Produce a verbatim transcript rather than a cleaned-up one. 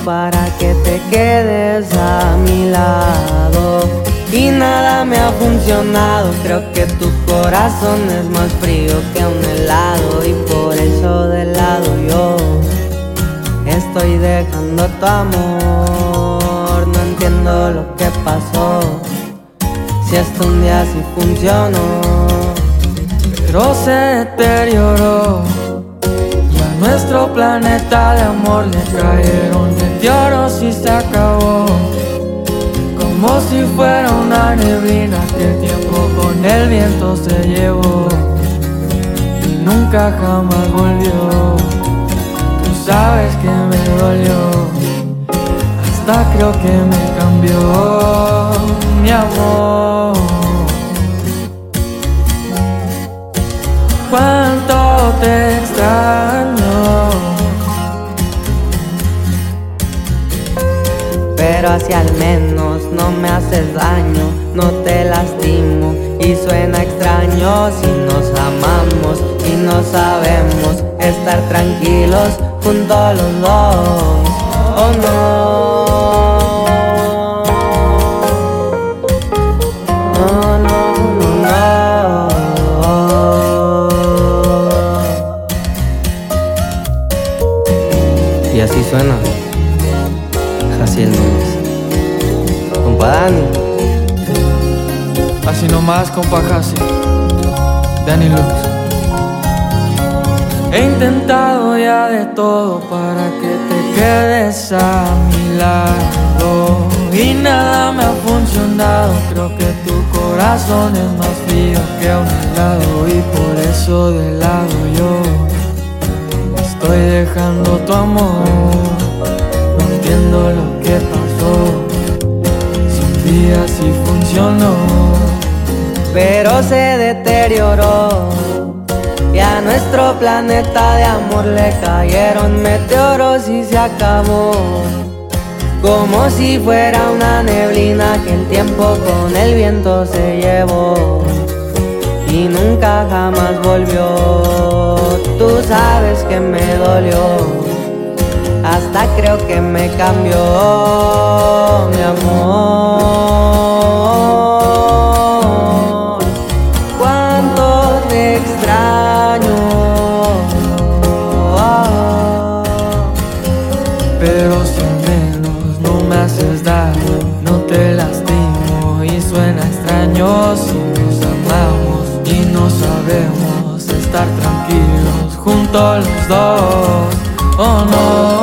para que te quedes a mi lado. Y nada me ha funcionado, creo que tu corazón es más frío que un helado. Y por eso de lado yo estoy dejando tu amor. No entiendo lo que pasó, si esto un día sí funcionó, pero se deterioró. Y a nuestro planeta de amor le cayeron meteoros y se acabó. Como si fuera una neblina que el tiempo con el viento se llevó y nunca jamás volvió. Tú sabes que me dolió, hasta creo que me cambió, mi amor. Cuánto te extraño, pero así al menos no me haces daño, no te lastimo. Y suena extraño si nos amamos y no sabemos estar tranquilos juntos los dos, ¿o no? No, no, no, no. Y así suena Jaciel Núñez, compa Dani. Así nomás, compa Jasi, Dani Lux. He intentado ya de todo para que te quedes a mi lado y nada me ha funcionado. Creo que tu corazón es más frío que un helado. Y por eso de lado yo estoy dejando tu amor. No entiendo lo que pasó, si un día sí funcionó, pero se deterioró. Y a nuestro planeta de amor le cayeron meteoros y se acabó. Como si fuera una neblina que el tiempo con el viento se llevó y nunca jamás volvió. Tú sabes que me dolió, hasta creo que me cambió, mi amor. Cuánto te extraño, pero si al menos no me haces daño, no te lastimo. Y suena extraño si nos amamos y no sabemos estar tranquilos juntos los dos, ¿o no?